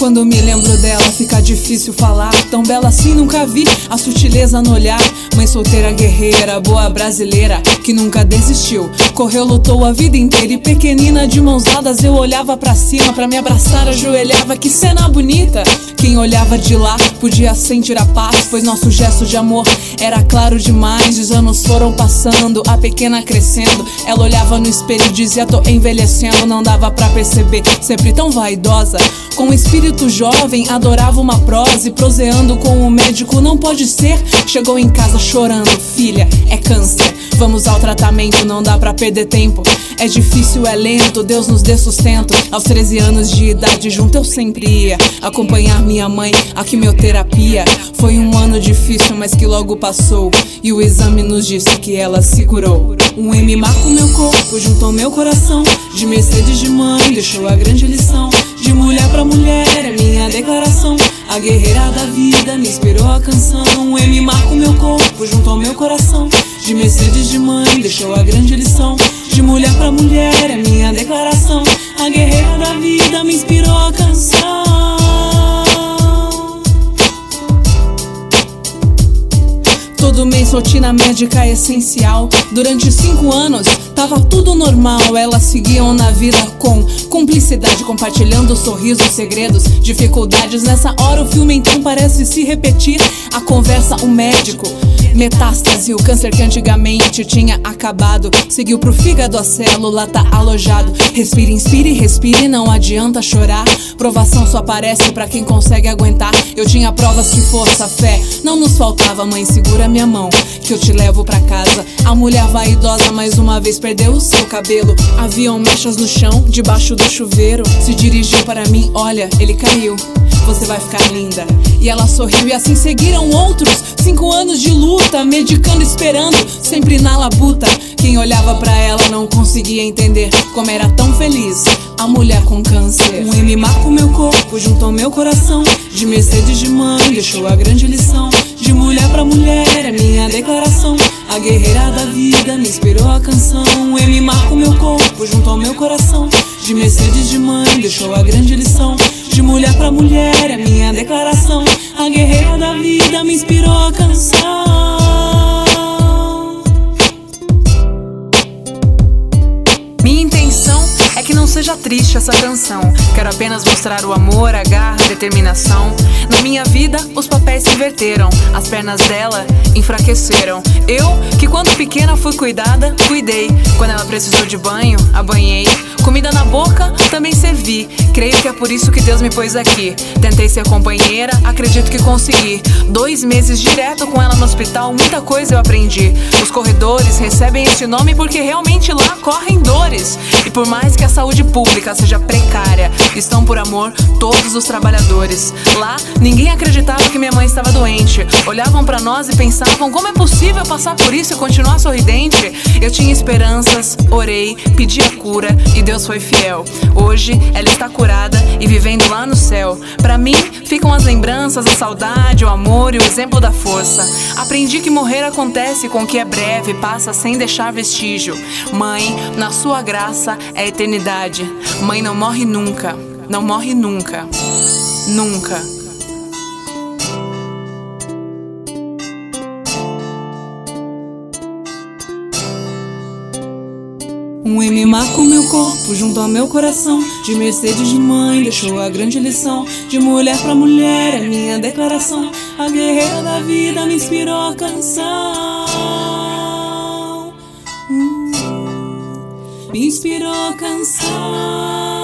Quando me lembro dela fica difícil falar. Tão bela assim nunca vi, a sutileza no olhar. Mãe solteira, guerreira, boa brasileira, que nunca desistiu, correu, lutou a vida inteira. E pequenina de mãos dadas eu olhava pra cima, pra me abraçar ajoelhava. Que cena bonita! Quem olhava de lá podia sentir a paz, pois nosso gesto de amor era claro demais. Os anos foram passando, a pequena crescendo. Ela olhava no espelho e dizia: tô envelhecendo. Não dava pra perceber, sempre tão vaidosa. Com espírito jovem, adorava uma prosa. E proseando com o médico, não pode ser. Chegou em casa chorando: filha, é câncer, vamos ao tratamento, não dá pra perder tempo. É difícil, é lento, Deus nos dê sustento. Aos 13 anos de idade, junto eu sempre ia acompanhar minha mãe, a quimioterapia. Foi um ano difícil, mas que logo passou. E o exame nos disse que ela se curou. Um M marca o meu corpo, junto ao meu coração. De Mercedes de mãe, deixou a grande lição. De mulher pra mulher, é minha declaração. A guerreira da vida me inspirou a canção. Um M marca o meu corpo, junto ao meu coração. De Mercedes de mãe, deixou a grande lição. De mulher pra mulher, é minha declaração. A guerreira da vida me inspirou a canção. Todo mês rotina médica essencial. Durante 5 anos tava tudo normal. Elas seguiam na vida com cumplicidade, compartilhando sorrisos, segredos, dificuldades. Nessa hora o filme então parece se repetir. A conversa, o médico, metástase, o câncer que antigamente tinha acabado. Seguiu pro fígado, a célula tá alojado. Respire, inspire, respire, não adianta chorar. Provação só aparece pra quem consegue aguentar. Eu tinha provas que força, fé não nos faltava. Mãe, segura minha mão, que eu te levo pra casa. A mulher vaidosa mais uma vez perdeu o seu cabelo. Haviam mechas no chão, debaixo do chuveiro. Se dirigiu para mim: olha, ele caiu, você vai ficar linda. E ela sorriu e assim seguiram outros 5 anos de luta, medicando, esperando, sempre na labuta. Quem olhava pra ela não conseguia entender como era tão feliz a mulher com câncer. Um M marca o meu corpo, junto ao meu coração. De Mercedes de mãe, deixou a grande lição. De mulher pra mulher, é minha declaração. A guerreira da vida me inspirou a canção. Um M marca o meu corpo, junto ao meu coração. De Mercedes de mãe, deixou a grande lição. De mulher pra mulher, é minha declaração. A guerreira da vida me inspirou a canção. Minha intenção é que não seja triste essa canção. Quero apenas mostrar o amor, a garra, a determinação. Na minha vida os papéis se inverteram, as pernas dela enfraqueceram. Eu, que quando pequena fui cuidada, cuidei. Quando ela precisou de banho, a banhei. Comida na boca, também servi. Creio que é por isso que Deus me pôs aqui. Tentei ser companheira, acredito que consegui. 2 meses direto com ela no hospital, muita coisa eu aprendi. Os corredores recebem esse nome porque realmente lá correm dores. E por mais que a saúde pública seja precária, estão por amor todos os trabalhadores. Lá, ninguém acreditava que minha mãe estava doente. Olhavam pra nós e pensavam: como é possível passar por isso e continuar sorridente? Eu tinha esperanças, orei, pedi a cura e Deus foi fiel. Hoje ela está curada e vivendo lá no céu. Pra mim ficam as lembranças, a saudade, o amor e o exemplo da força. Aprendi que morrer acontece com o que é breve, passa sem deixar vestígio. Mãe, na sua graça é eternidade. Mãe não morre nunca, não morre nunca, nunca. Um M marca o meu corpo, junto ao meu coração. De Mercedes de mãe, deixou a grande lição. De mulher pra mulher, é minha declaração. A guerreira da vida me inspirou a canção. Me inspirou a canção.